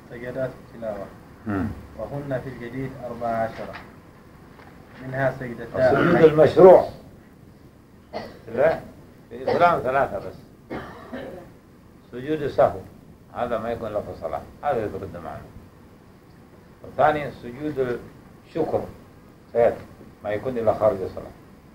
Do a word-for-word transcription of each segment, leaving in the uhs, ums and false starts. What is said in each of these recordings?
سجدات التلاوة وهن في الجديد أربع عشرة منها سجدتان. السجود المشروع لا في الإسلام ثلاثة بس. سجود السهو هذا ما يكون له في الصلاة، هذا يرد معنا. والثاني سجود الشكر سيد ما يكون إلى خارج الصلاة.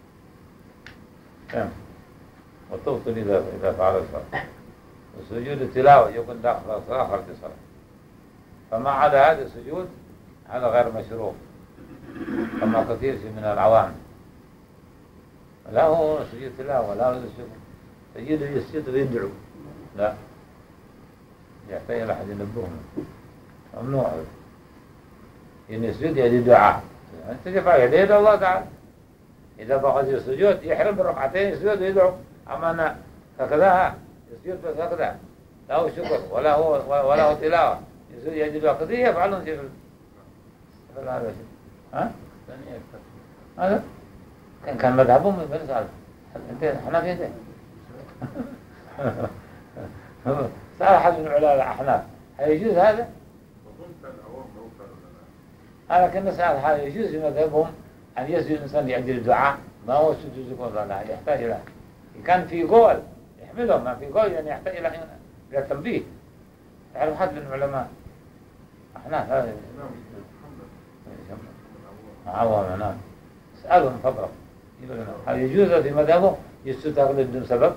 فهم؟ وتبطل إذا إذا فعل الصلاة. وسجود التلاوة يكون داخل الصلاة خارج الصلاة. فما عدا هذا السجود هذا غير مشروع كما كثير من العوام. لا هو سجود تلاوة ولا هو الشكر. سجود يسجد ويدعو لا يحتاج إلى أحد ينبههم. ممنوع إن يسجد يدي دعاء. أنت ترفع يديه إلى الله تعالى. إذا بغى السجود يحرم بالركعتين يسجد ويدعو. أما أنا هكذا يسجد بس هكذا لا هو شكر ولا هو ولا هو تلاوة. يسجد يدي دعاء كثير يفعلون شيء في هذا الشيء. ها؟ هذا كان كان مذهبهم من بني سعد. أنت حنفي أنت. سأل أحد من علماء الأحناف هل يجوز هذا؟ أنا كنا سأل هل يجوز في مذهبهم أن يسجد الإنسان لأجل الدعاء؟ ما هو سجود يكون لا يحتاج إلى كان في قول يحملهم ما في قول يعني يحتاج إلى إلى تنبيه. تعرف حد من العلماء أحناف هذا عوام نعم اسألهم فضلا هل يجوز في مذهبهم يسجد تقليد بدون سبب؟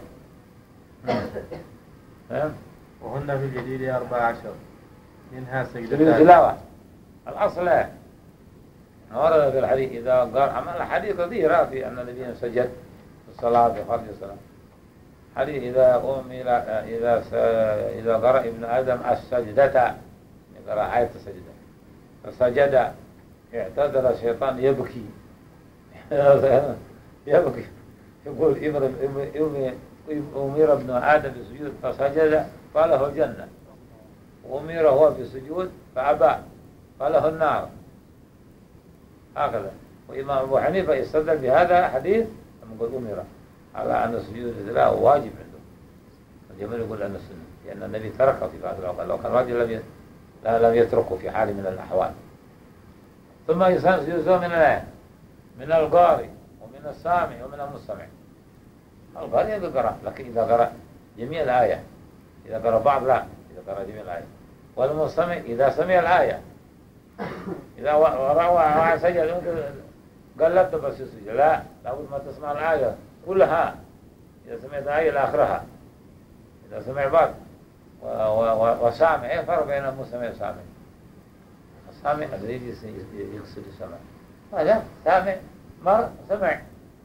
وهن في الجديد أربع عشر منها سجدتان. التلاوة الأصل ورد في الحديث إذا قال عمل حديث كثيرة في أن النبي سجد في الصلاة في خارج الصلاة. حديث إذا قوم إلى إذا س... إذا قرأ ابن آدم السجدة قرأ آية السجدة فسجد اعتذر الشيطان يبكي يبكي يقول أمير ابن آدم بالسجود فسجد فله الجنة وأمير هو بالسجود فأبى فله النار. هكذا. وإمام أبو حنيفة يستدل بهذا حديث يقول أمير على أن السجود التلاوة واجب عنده. الجمهور يقول أن السنة لأن النبي تركه في بعض الأوقات لو كان واجب لم لم يتركه في حال من الأحوال. ثم يسجد سجود من الآية من القارئ ومن السامع ومن المستمع. القارئ يقرأ لكن إذا قرأ جميع الآية إذا قرأ بعض لا إذا قرأ جميع الآية والمستمع إذا سمع الآية إذا رأى سجد قال لا بس يسجد لا لابد ما تسمع الآية كلها. إذا سمعت الآية لآخرها إذا سمع بعض وسامع إيه فرق بين المستمع والسامع؟ السامع الذي يقصد السمع هذا سامع مر سمع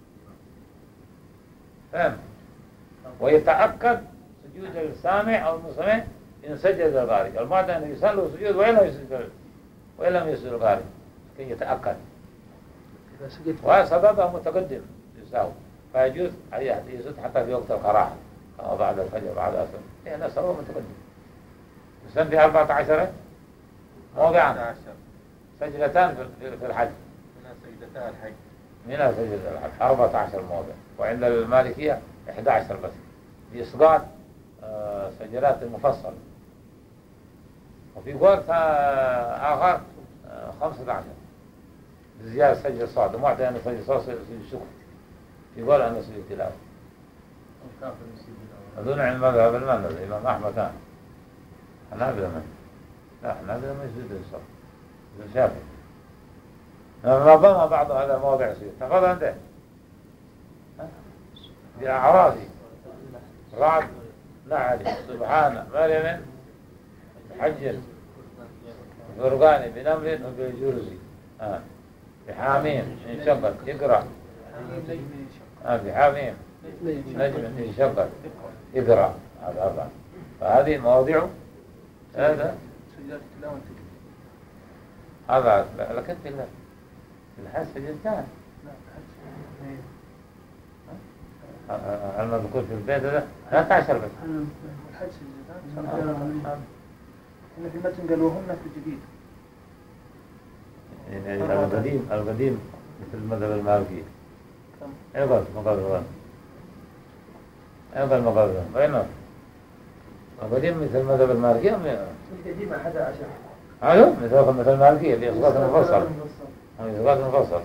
فهم. ويتأكد سجود السامع أو المستمع إن سجد القارئ. المعتاد أنه يسأل سجود وإن لم يسجد وإن لم يسجد القارئ كي يتأكد. وسببه متقدم يساوي فيجوز أي أحد يسجد حتى في وقت القراءة أو بعد الفجر بعد الأسر لأن سببه متقدم. يسمى في أربعة عشر موضعا سجدتان في الحج من سجدتان الحج من سجدة الحج أربعة عشر موضع. وعند المالكية إحدى عشر بس بإسقاط آه سجلات المفصل. وفي قول آخر آه خمسة عشر بزيادة سجل الصعد ومعتاد أن سجل الصعد سجل الشكر. في قول أن سجل التلاوة أظن عن مذهب المذهب الإمام أحمد كان حنابلة من لا حنابلة ما يسجد الصعد الشافعي نظم بعض هذا المواضع يصير تفضل أنت بأعراضي رعد نعلي سبحانه مريم بحج فرقان بنمر وبجرزي آه. بحاميم انشقت اقرأ آه. بحاميم نجم انشقت اقرأ هذا أربعة. فهذه مواضع هذا هذا لكن في الله الحج سجدتان المذكور في البيت هذا ثلاثة عشر بس. الحج سجدتان. هنا في المتن قالوا هن في الجديد. يعني القديم القديم مثل المذهب المالكي. أيضا مقابل أيضا مقابل وين القديم مثل المذهب المالكي في القديم أحد عشر. أيوه مثل مثل المالكية اللي إسقاط مفصل. إسقاط مفصل.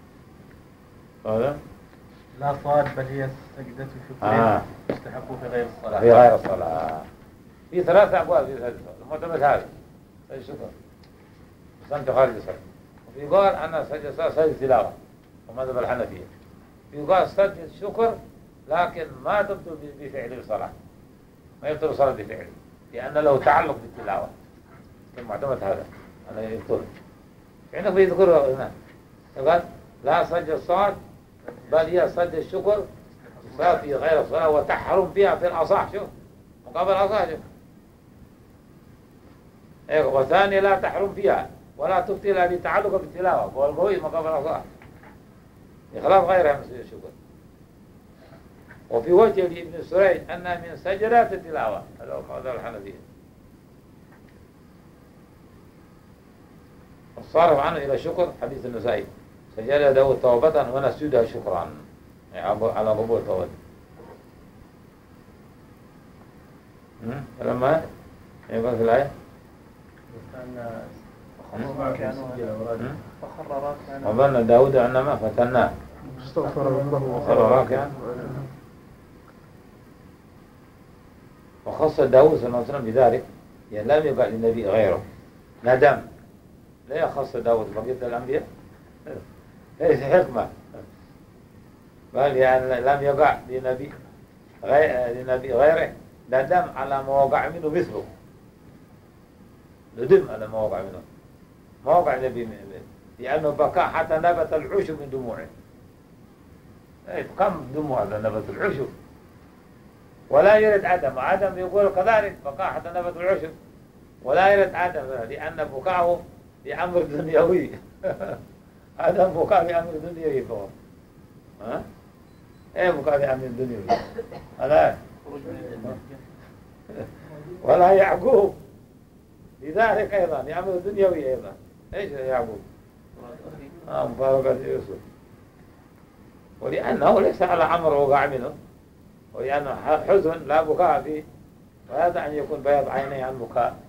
هذا لا صاد بل هي سجدة شكر آه. تستحق في غير الصلاة. في غير الصلاة. في ثلاثة أقوال في هذا المعتمد هذا الشكر صمت خارج الصلاة. وفي قال أن سجد سجد تلاوة ومذهب الحنفية. في قال سجد شكر لكن ما تبطل بفعل الصلاة، ما يبطل الصلاة بفعله لأن له تعلق بالتلاوة. المعتمد هذا أنا يبطل. عندك بيذكر هنا قال لا سجد الصلاة بل هي سجد الشكر تصاب في غير الصلاة وتحرم فيها في الأصح. شوف مقابل الأصح شوف إيه. وثاني لا تحرم فيها ولا تبطلها بتعلق بالتلاوة والقوي مقابل الأصح إخلاف غيرها من سجد الشكر. وفي وجه لابن سريج أنها من سجدات التلاوة هذا هو مذهب الحنفية. الصارف عنه إلى الشكر حديث النسائي سجد داود توبة ونسجدها شكرا يعني على قبول توبة. فلما يقول في الآية وظن داود أنما فتناه استغفر ربه وخر راكعا. وخص داود صلى الله عليه وسلم بذلك يعني لم يقع للنبي غيره ندم لا يخص داود بقية الأنبياء ليس حكمة بل يعني لم يقع لنبي غير لنبي غيره ندم على ما وقع منه مثله ندم على ما وقع منه ما وقع النبي منه لأنه بكى حتى نبت العشب من دموعه. كم دموع نبت العشب ولا يرد عدم. عدم يقول كذلك بكى حتى نبت العشب ولا يرد عدم لأن بكاءه لأمر دنيوي. عدم بكاء لأمر دنيوي فهو ها ايه بكاء لأمر دنيوي هذا ولا يعقوب لذلك أيضا لأمر دنيوي أيضا. ايش يعقوب آه مباركة يوسف ولأنه ليس على أمر وقع منه ولأنه حزن لا بكاء فيه وهذا أن يكون بياض عينيه عن بكاء.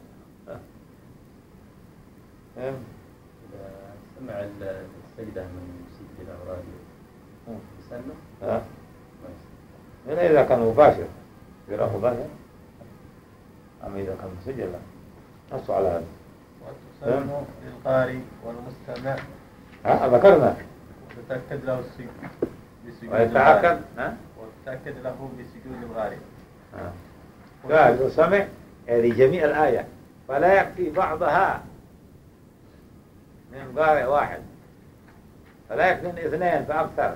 إذا سمع السجدة من سجد الأوراد يسلم؟ ها؟ من إذا كان مباشر قراءة مباشر أما إذا كان مسجل لا نص على هذا. وتسن للقارئ والمستمع ها ذكرنا وتتأكد له السجود بسجود ويتأكد ها وتتأكد له بسجود القارئ. قال وسمع هذه جميع الآية فلا يكفي بعضها من قارئ واحد فلا يكفي من اثنين فأكثر.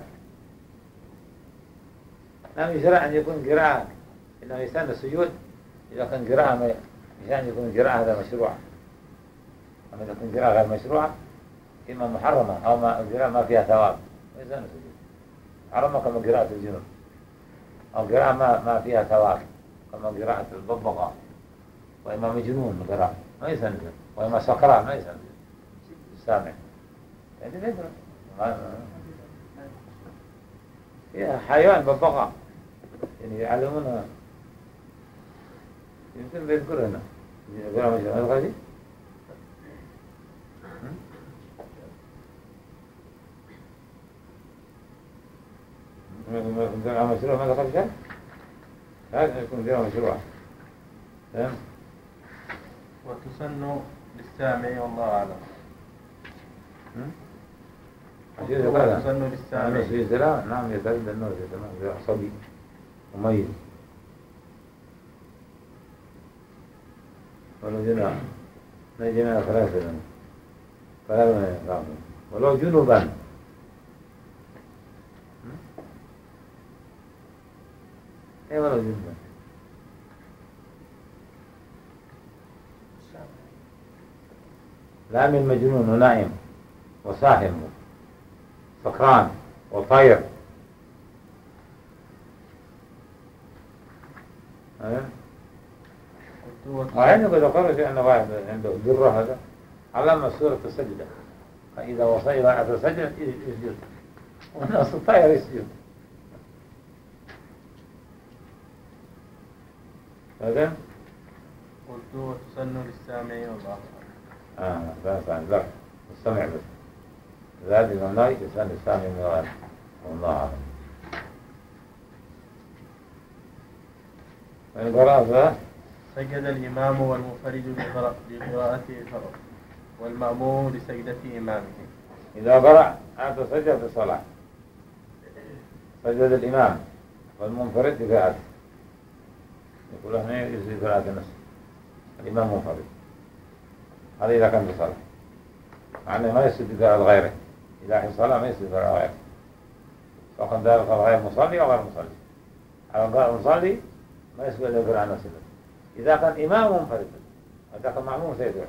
لم يشرع أن يكون قراءة إنه يستنى السجود إذا كان قراءة مشان يكون قراءة هذا مشروع. أما إذا كان قراءة غير مشروعة إما محرمة أو ما قراءة ما فيها ثواب ما يستنى السجود. محرمة كما قراءة الجنوب أو قراءة ما ما فيها ثواب كما قراءة الببغاء وإما مجنون قراءة ما يستنى وإما سكران ما يستنى السامع. هذه فكرة هي حيوان ببغاء يعني يعلمونها يمكن بيذكر هنا يقول مش هذا غادي ما يكون مشروع ما ذكر شيء هذا يكون غير مشروع. تمام. وتسن للسامع والله أعلم. وتسن للسامع نعم يزال النور تمام عصبي مميز ولو جنا نجنا ثلاثة ثلاثة ولو جنوبا ايه ولو جنوبا لا من مجنون ونائم وساهم سكران وطير وعندما قد قرأت أن واحد عنده ذرة هذا علم سورة السجدة فإذا وصل إلى آخر السجدة يسجد والناس الطير يسجد. هذا قلت وتسن للسامع والله. آه لا سامع لا السمع بس. زاد الإمام ناي يسن للسامع من غير. والله أعلم. وإن قرأت سجد الإمام والمنفرد لقراءته فرض والمأموم لسجدة إمامه. إذا قرأ أنت سجد في الصلاة سجد الإمام والمنفرد بقراءته يقول هنا يزيد قراءة النص الإمام منفرد هذا إذا كان في الصلاة مع أنه ما يسجد قراءة غيره إذا في الصلاة ما يسجد قراءة غيره سواء كان ذلك غير مصلي أو غير مصلي على غير مصلي ما يسجد قراءة نص إذا كان إمام منفرد إذا كان معموم سيدعو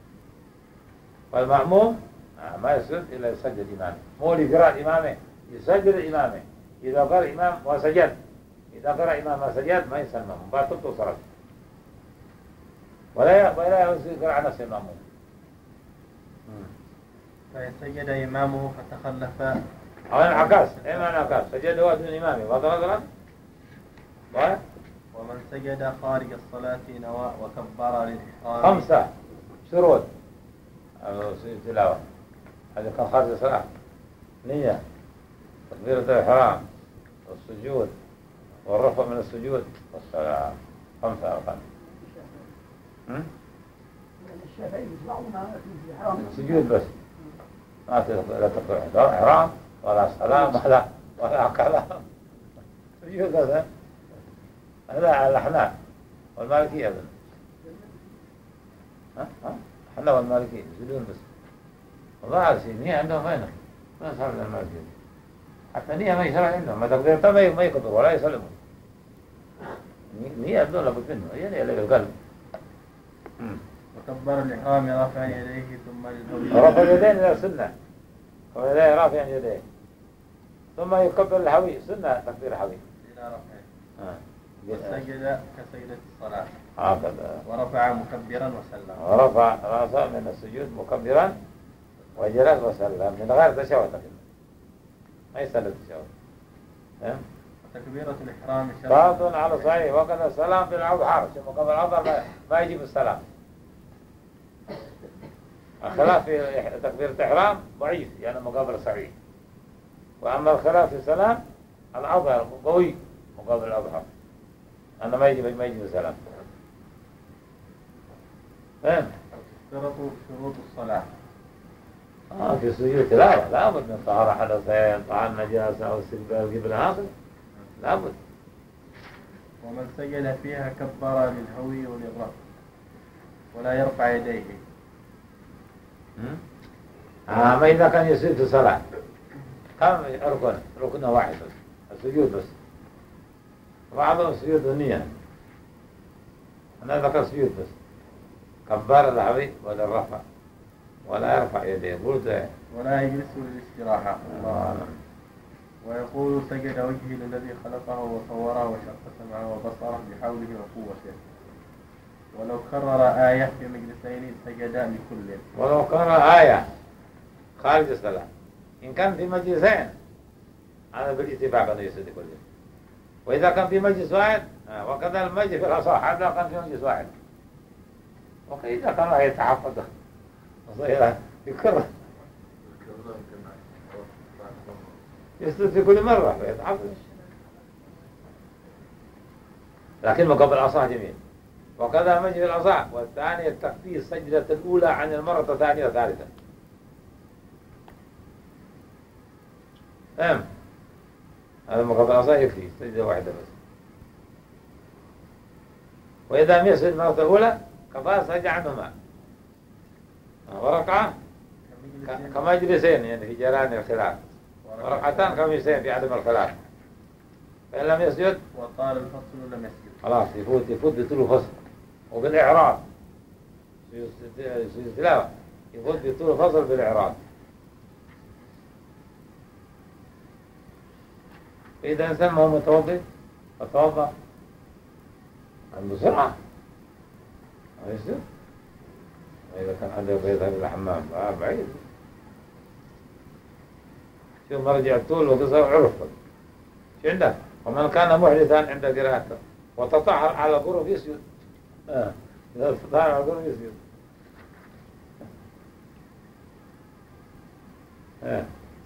والمأموم ما يسجد إلا يسجد إمامه مو لقراءة إمامه يسجد إمامه إذا قرأ إمام وسجد إذا قرأ إمام وسجد ما يسلم المأموم باطل صلاة ولا ولا يسجد قراءة نفس المأموم. فإن سجد إمامه فتخلف أو انعكاس إيه ما انعكاس سجد هو دون إمامه واضح مثلا ومن سجد خارج الصلاة نوى وكبر للإحرام. خمسة شروط تلاوة هذا كان خارج الصلاة نية تكبيرة الإحرام والسجود والرفع من السجود والسلام خمسة أرقام. الشافعي يسمعون ما في الحرام السجود بس ما لا تكبيرة إحرام ولا سلام ولا ولا كلام سجود هذا هذا على الأحناف والمالكية أيضا ها ها الأحناف والمالكية يسجدون بس والله على شيء نية عندهم ما ينفع ما صار لنا المالكية حتى نية ما يشرع عندهم ما تقدر ما ما يكبر ولا يسلمون نية بدون لابد منه هي نية للقلب. وكبر الإحرام رافعا يديه ثم للهوي. رفع اليدين إلى السنة ويديه رافعا يديه ثم يكبر الهوي سنة تكبير الهوي إلى رفعه. آه. وسجد كسجدة الصلاة. هكذا. ورفع مكبرا وسلم. ورفع رأسه من السجود مكبرا وجلس وسلم من غير تشهد ما يسلم التشهد. وتكبيرة الإحرام شرط على صحيح وكذا السلام في الأظهر مقابل الأظهر ما يجيب السلام. الخلاف في تكبيرة الإحرام ضعيف يعني مقابل صحيح. وأما الخلاف في السلام الأظهر قوي مقابل الأظهر أنا ما يجيب ما يجيب السلام. فهم؟ شرط شروط الصلاة. آه في السجود تلاوة لا بد من طهارة حدثين طهارة نجاسة أو استقبال قبل هذا لا بد. ومن سجد فيها كبر للهوي وللرفع ولا يرفع يديه. آه ما إذا كان يسجد في الصلاة كم ركن ركن واحد بس السجود بس بعضهم سجود النية أنا ذكر سجود بس كبر الهوي ولا الرفع ولا يرفع يديه قلت ولا يجلس للاستراحة. الله أعلم. ويقول سجد وجهه للذي خلقه وصوره وشق سمعه وبصره بحوله وقوته. ولو كرر آية في مجلسين سجد لكل. ولو كرر آية خارج الصلاة إن كان في مجلسين هذا بالاتفاق أنه يسجد كله. وإذا كان في مجلس واحد وكذا المجلس في الأصح هذا كان في مجلس واحد وإذا كان واحد يتحفظ صغيرة يكرر يسجد في كل مرة فيتحفظ لكن مقابل الأصح جميل. وكذا مجلس الأصح والثاني التخفيف السجدة الأولى عن المرة الثانية والثالثة. فهم؟ هذا مقابل الأصح يكفي سجدة واحدة بس. وإذا يسجد المرة الأولى كفاه سجد عنهما وركعة كمجلسين يعني في جيران الخلاف وركعتان كمجلسين في عدم الخلاف. فإن لم يسجد وطال الفصل لم يسجد خلاص يفوت يفوت بطول الفصل. وبالإعراب في التلاوة يفوت بطول الفصل بالإعراب. فإذا إنسان ما هو متوضئ فتوضأ عن بسرعة ما يسجد. وإذا كان عنده يذهب إلى الحمام آه بعيد شو مرجع الطول وقصر عرف شو عندك. ومن كان محدثا عند قراءته وتطهر على غرف يسجد آه. إذا استطاع العذر يسجد. إيه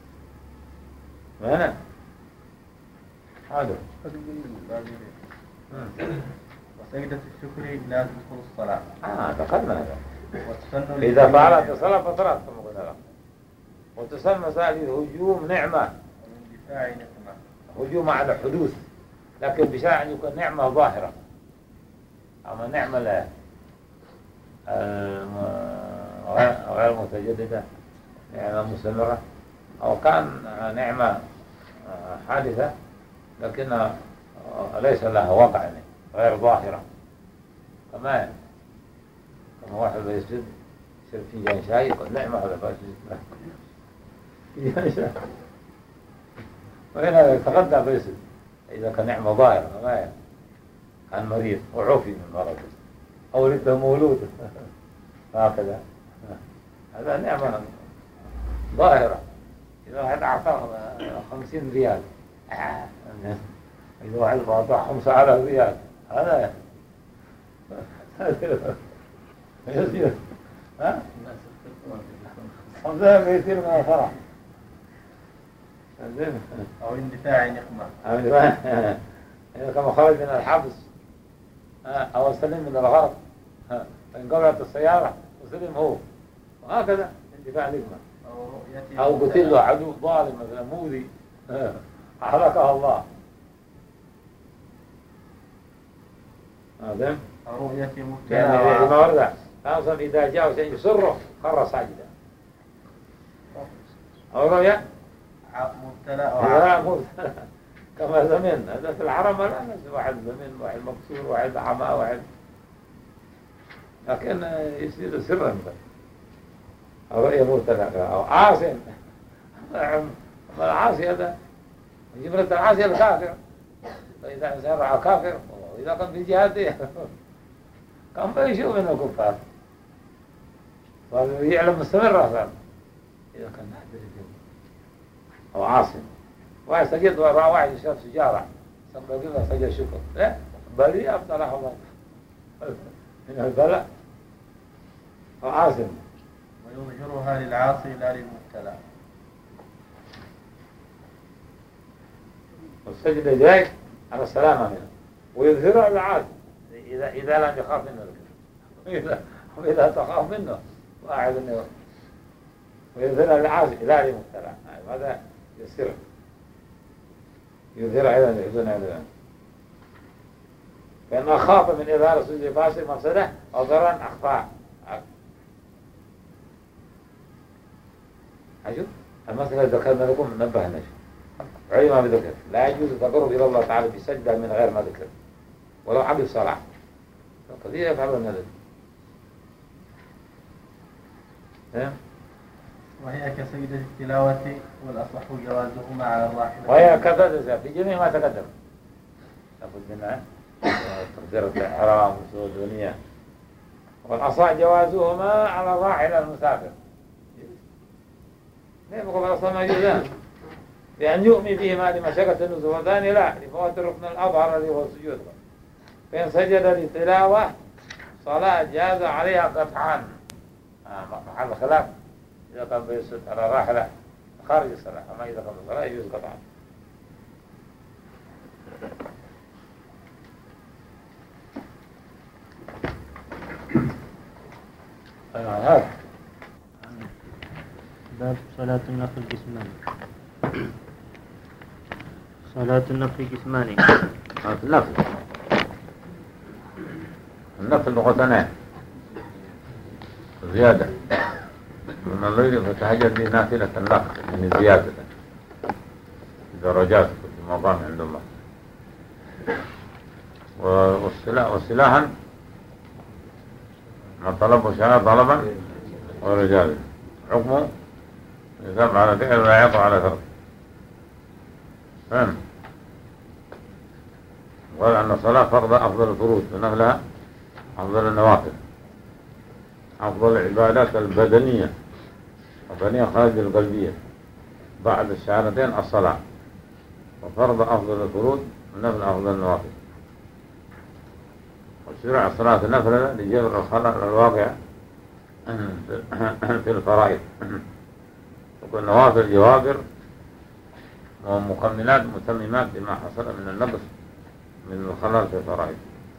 مانا هذا وسجدة الشكر لا تدخل الصلاة. آه دخلنا هذا. والتسنن إذا فعلت الصلاة فصلت كما قلنا لك. وتسمى مسائل هجوم نعمة، والاندفاع نقمة. هجوم على حدوث، لكن بشرط أن يكون نعمة ظاهرة. أما نعمة لا غير متجددة، نعمة مستمرة، أو كان نعمة حادثة لكنها ليس لها وقع غير ظاهرة، كما كما واحد يسجد يصير فنجان شاي يقول نعمة ولا فاسد فنجان شاي، وهنا يتغدى فيسد إذا كان نعمة ظاهرة، كما كان مريض وعوفي من مرضه أو ولده مولود هكذا، هذا نعمة ظاهرة. إذا واحد أعطاه خمسين ريال، إذا واحد أعطاه خمسة آلاف ريال، هذا يصير ها خمسة يصير من الفرح. أو اندفاع نقمة. إذا كما خرج من الحبس أو سلم من الغرب فانقطعت السيارة وسلم هو، وهكذا اندفاع نقمة. أو قتل له عدو ظالم مثلا مؤذي أحرقه الله، هذا أو رؤية مبتلى. يعني ما ورد خاصة إذا جاء شيء يسره خر ساجدا، أو رؤية مبتلى أو كما زمن هذا في الحرم لا نفس واحد زمن واحد مكسور واحد عمى واحد، لكن يصير سرا بس. أو رؤية مبتلى أو عاصم، العاصي هذا جبرة العاصي الكافر، فإذا إنسان رأى كافر وإذا كان في جهاده كان بيشوف من الكفار ويعلم مستمر أصلا إذا كان نادر أو عاصم. واحد سجد ورأى واحد يشرب سجارة سبب له سجد شكر، لا بل أبطله الله من البلاء. أو عاصم ويظهرها للعاصي لا للمبتلى. والسجد جاي على السلامة منه، ويظهرها للعاصي إذا إذا لم يخاف منه، وإذا وإذا تخاف منه واحد إنه ويظهرها للعاصي لا للمبتلى، هذا يسير يظهرها أيضا يحزن أيضا. فإن خاف من إظهار السجد فاسد مفسدة أو ضررا أخطاء. أشوف المسألة ذكرنا لكم نبهنا علم بذكر لا يجوز التقرب إلى الله تعالى بسجدة من غير ما ذكر ولو عبد صلاة، فقضية يفعلون هذا. وهي كسجدة التلاوة والأصح جوازهما على الراحلة. وهي كذا في جميع ما تقدم، لابد منها تقدير الإحرام وسوء الدنيا، والأصح جوازهما على الراحلة المسافر. ليه بقول الأصل ما يجوزان؟ لأن يؤمي بهما لمشقة النزول، والثاني لا لفوات الركن الأظهر الذي هو السجود. فإن سجد للتلاوة صلاة جاز عليها قطعا، آه محل خلاف إذا كان بيسجد على راحلة خارج الصلاة، أما إذا كان الصلاة يجوز قطعا. هذا باب صلاة النفل قسمان. صلاة النفل قسمان. النفل النفل لغتان زيادة من الليل فتهجد به نافلة لك، يعني زيادة درجات في المقام عند الله. والسلاحا ما طلبه شاء طلبا ورجالا حكمه يثاب على فعل ولا يقع على ترك. فهم؟ قال أن الصلاة فرض أفضل الفروض ونفلها أفضل النوافل، أفضل العبادات البدنية البدنية خارج القلبية بعد الشهادتين الصلاة، وفرض أفضل الفروض ونفل أفضل النوافل. شرع صلاة النفل لجبر الخلل الواقع في الفرائض. وكل نوافل جوابر ومكملات متممات لما حصل من النقص من الخلل في الفرائض.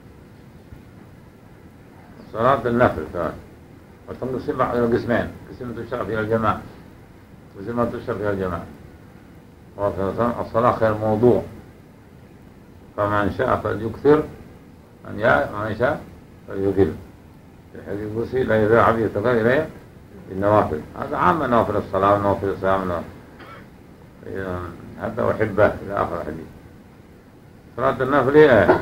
صلاة النفل كمان وتنقسم إلى قسمين، قسم تشرع فيها الجماعة وقسم ما تشرع فيها الجماعة. والصلاة خير موضوع، فمن شاء فليكثر من شاء فليقل. في الحديث القدسي لا يزال عبدي يتقرب إلي بالنوافل. هذا عام نوافل الصلاة ونوافل الصيام حتى أحبه إلى آخر الحديث. صلاة النفل إيه؟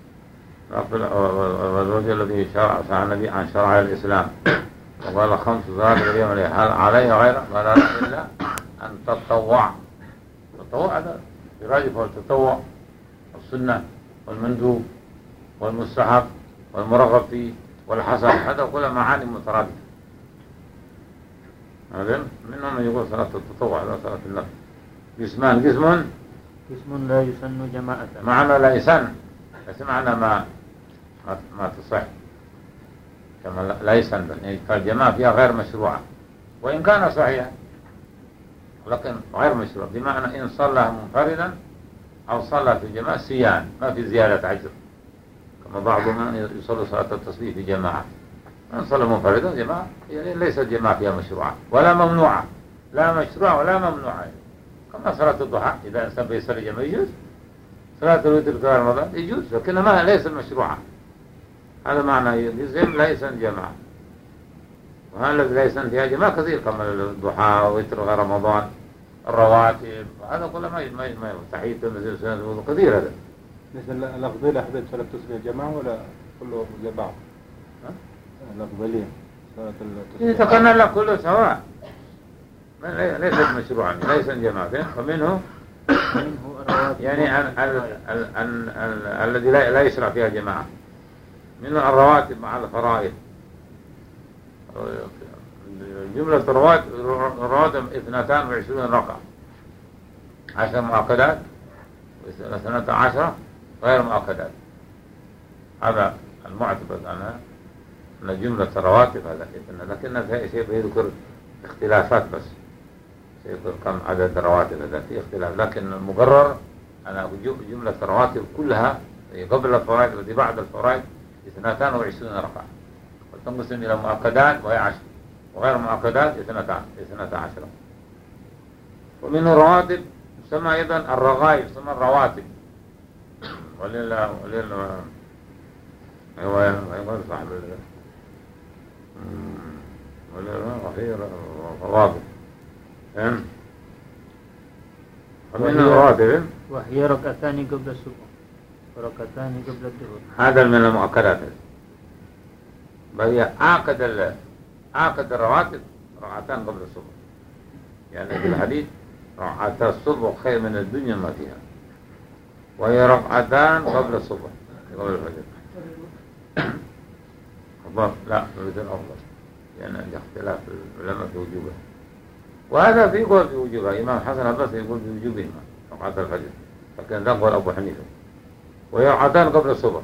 والوجه الذي شرع عن النبي عن شرع الإسلام وقال خمس صلوات في اليوم هل علي غيره؟ قال لا إلا أن تتطوع. التطوع هذا يراجع هو التطوع السنة والمندوب والمستحب والمرغب فيه والحسن، هذا كلها معاني مترادفة. هذا منهم من يقول صلاة التطوع هذا صلاة النفل. قسمان، قسم قسم لا يسن جماعة، معنى لا يسن بس معنى ما ما تصح، كما لا يسن يعني فالجماعة فيها غير مشروعة وإن كان صحيحا لكن غير مشروع، بمعنى إن صلى منفردا أو صلى في جماعة سيان ما في زيادة عجر، كما بعض من يصلي صلاة التصبيح في جماعة. من صلى منفردا جماعة يعني ليست جماعة فيها مشروعة ولا ممنوعة، لا مشروع ولا ممنوعة، كما صلاة الضحى إذا إنسان بيصلي جماعة يجوز، صلاة الوتر في رمضان يجوز، لكنها ليست مشروعة. هذا معنى يلزم ليس جماعة. وهذا الذي ليس فيها جماعة كثير كما الضحى ووتر غير رمضان الرواتب، هذا كله ما ما ما تحية المسجد سنة كثير. هذا مثل الأفضلية حبيت صلاة التصبيح جماعة ولا كله زي بعض؟ الأفضلية صلاة التصبيح يتقنن لك كله سواء، ليست مشروعا ليس جماعة. فمنه يعني ال ال ال ال ال الذي لا, لا يشرع فيها جماعة، منه الرواتب مع الفرائض. جملة الرواتب الرواتب اثنتان وعشرون ركعة، عشر مؤكدات واثنتا عشرة غير مؤكدات. هذا المعتبر عنها أن جملة الرواتب هذا، لكن شيء يذكر اختلافات بس، سيذكر كم عدد الرواتب هذا في اختلاف، لكن المقرر أن جملة الرواتب كلها قبل الفرائض والتي بعد الفرائض اثنتان وعشرون ركعة، وتنقسم إلى مؤكدات وهي عشر وغير مؤكدات اثنتا عشرة. ومن الرواتب يسمى أيضا الرغائب، يسمى الرواتب. ولله ولله هو يقول صاحب ولله أخير الرواتب. ومن الرواتب وهي ركعتان قبل الصبح وركعتان قبل الظهر. هذا من المؤكدات، بل هي عاقد ال عاقد الرواتب ركعتان قبل الصبح، يعني في الحديث ركعتا الصبح خير من الدنيا ما فيها، وهي ركعتان قبل الصبح قبل الفجر. أفضل لا الوتر أفضل، يعني اختلاف العلماء في وجوبها، وهذا في قول في وجوبها. إمام حسن البصري يقول في وجوبهما ركعت الفجر، لكن ذا قول أبو حنيفة. وهي ركعتان قبل الصبح،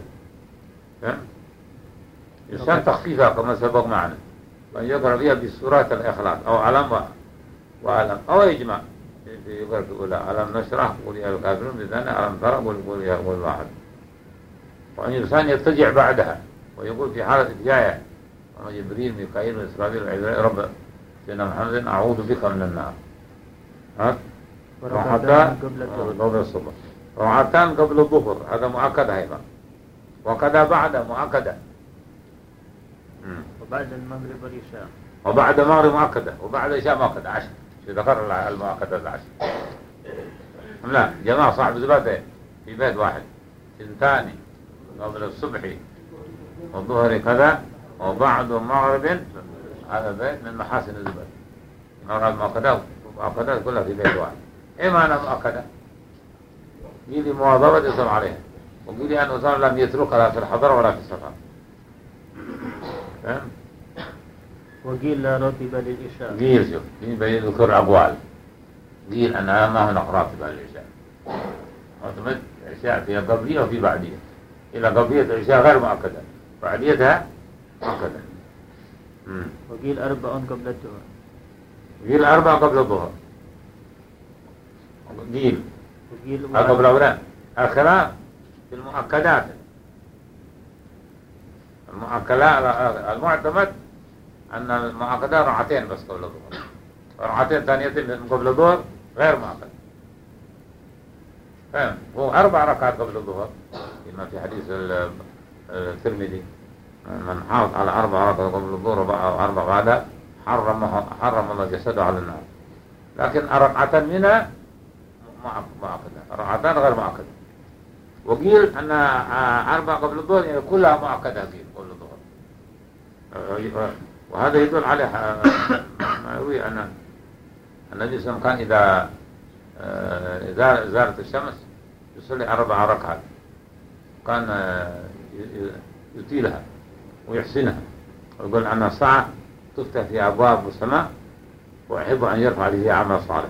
يسمى تخفيفها كما سبق معنا، وأن يقرأ فيها بسورة الإخلاص أو علم وعلم أو إجماع. يقرأ يقول علم نشرح قول يا الكافرون، بثاني علم ترى قول يا قول واحد. وأن الإنسان يضطجع بعدها ويقول في حالة إتجاهه وما جبريل ميكائيل وإسرائيل وعزرائيل رب سيدنا محمد أعوذ بك من النار. ها؟ ركعتان قبل الصبح، ركعتان قبل الظهر هذا مؤكد أيضا، وكذا بعد مؤكدة، وبعد المغرب والعشاء، وبعد المغرب مؤكدة، وبعد العشاء مؤكدة عشر. ذكر المؤكدة العشر. لا جماعة صاحب زبادة في بيت واحد سنتان قبل الصبح والظهر كذا وبعد المغرب، هذا بيت من محاسن الزبادة. المؤكدات المؤكدات كلها في بيت واحد. إيه معنى مؤكدة؟ قيل مواظبة يصل عليها، وقيل أن أصلا لم يتركها في الحضر ولا في السفر. فهم؟ وقيل لا راتب للعشاء. قيل شوف قيل بيذكر أقوال. قيل أنها ما هناك راتبة للعشاء، راتبة العشاء فيها قبلية وفي بعدية، إلى قبلية العشاء غير مؤكدة، بعديتها مؤكدة. وقيل أربع قبل الظهر. قيل أربع قبل الظهر. قيل وقيل قبل أولا. الخلاف في المؤكدات. المؤكدات المعتمد أن المؤكدات ركعتين بس قبل الظهر. ركعتين ثانيتين قبل الظهر غير مؤكد. فهم؟ هو أربع ركعات قبل الظهر كما في حديث الترمذي من حافظ على أربع ركعات قبل الظهر وأربع بعدها حرم حرم الله جسده على النار. لكن ركعتان منها مؤكدة، ركعتان غير مؤكدة. وقيل أن أربع قبل الظهر يعني كلها مؤكدة قيل قبل الظهر. وهذا يدل على ما يروي أن النبي صلى الله عليه وسلم كان إذا إذا زارت الشمس يصلي أربع ركعات، كان يطيلها ويحسنها ويقول أن الساعة تفتح في أبواب السماء وأحب أن يرفع لي عمل صالح.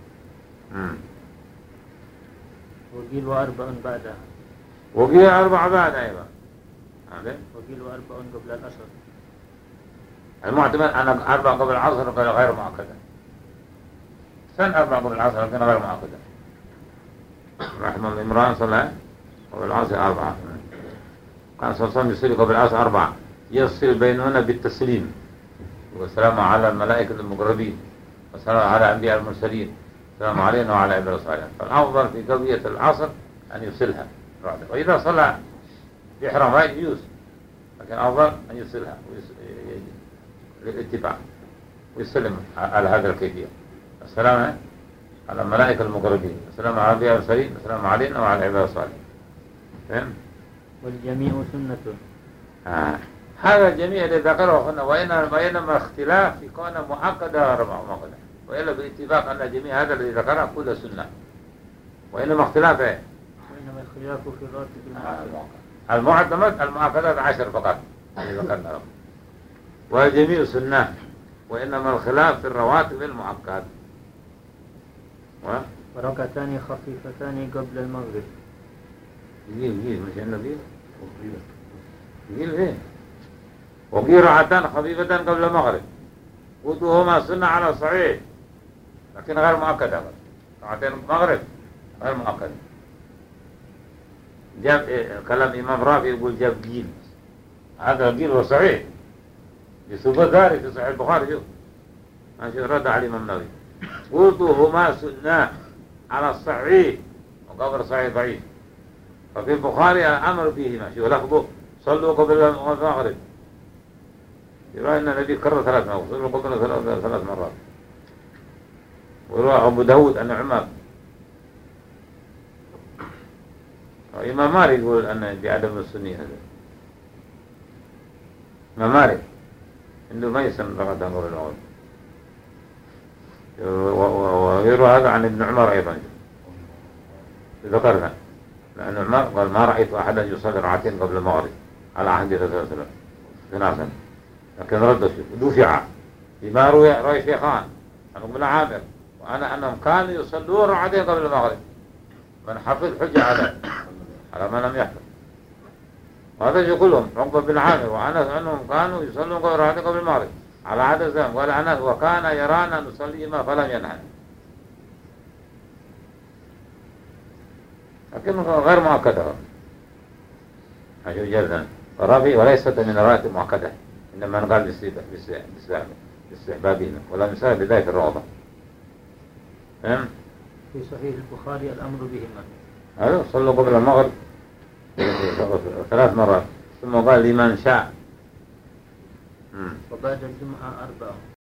وقيل وأربع بعدها. وقيل أربع بعدها أيضا. وقيل وأربع قبل العصر. المعتمد أن أربع قبل العصر غير مؤكدة. سن أربع قبل العصر لكن غير مؤكدة. رحمه الله إمران صلى قبل العصر أربعة. كان صلى الله عليه وسلم يصلي قبل العصر أربعة، يصل بينهن بالتسليم والسلام على الملائكة المقربين والسلام على الأنبياء المرسلين السلام علينا وعلى عباد الصالحين. فالأفضل في قضية العصر أن يصلها، وإذا صلى بإحرام غير يجوز، لكن أفضل أن يصلها للاتباع ويسلم على هذا الكيفية. السلام على الملائكة المقربين السلام على الأنبياء المرسلين السلام علينا وعلى عباد الصالحين. فهم؟ والجميع سنة. آه. هذا الجميع الذي ذكره هنا، وإنما اختلاف في كون مؤكدة غير مؤكدة، وإلا باتفاق أن الجميع هذا الذي ذكره كله سنة، وإنما اختلاف إيه؟ وإنما الخلاف في الراتب المؤكد. المعتمد المؤكدات عشر فقط الذي ذكرنا لهم، والجميع سنة، وإنما الخلاف في الرواتب المؤكد. و... وركعتان خفيفتان قبل المغرب. جيل جيل مش عندنا جيل جيل إيه؟ وقيل ركعتان خفيفتان قبل المغرب وضوءهما سنة على الصحيح لكن غير مؤكدة. ركعتين المغرب غير مؤكدة. جاب إيه؟ كلام إمام رافع يقول جاب جيل، هذا الجيل هو صحيح بثبوت ذلك في صحيح البخاري. شوف ماشي رد على الإمام النووي وضوءهما سنة على الصحيح وقبل صحيح ضعيف. ففي البخاري الأمر بهما، شو لفظه صلوا قبل المغرب، يرى أن النبي كرر ثلاث مرات صلوا قبل ثلاث مرات. ويروى أبو داود أن عمر. وإمام مالك يقول أن بعدم السنية هذا. إمام مالك عنده ما يسن ركعتين قبل المغرب. ويروى هذا عن ابن عمر أيضا ذكرنا، لأن عمر قال ما رأيت أحدا يصلي ركعتين قبل المغرب على عهد الرسول صلى الله عليه وسلم ثلاثا، لكن رد دفع بما روي روي شيخان عن ابن عامر وأنا أنهم كانوا يصلون ركعتين قبل المغرب. من حفظ حجة على على من لم يحفظ. وهذا شيء كلهم عقبة بن عامر وأنا أنهم كانوا يصلون ركعتين قبل المغرب على عهد الزمان، قال أنا وكان يرانا نصليهما فلم ينهى، لكن غير مؤكدة. أشوف جدا الرافي وليست من الراتب مؤكدة، إنما نقال باستحبابهما ولا مثال بداية الروضة. فهم؟ في صحيح البخاري الأمر بهما. هذا صلوا قبل المغرب ثلاث مرات ثم قال لمن شاء. وبعد الجمعة أربعة.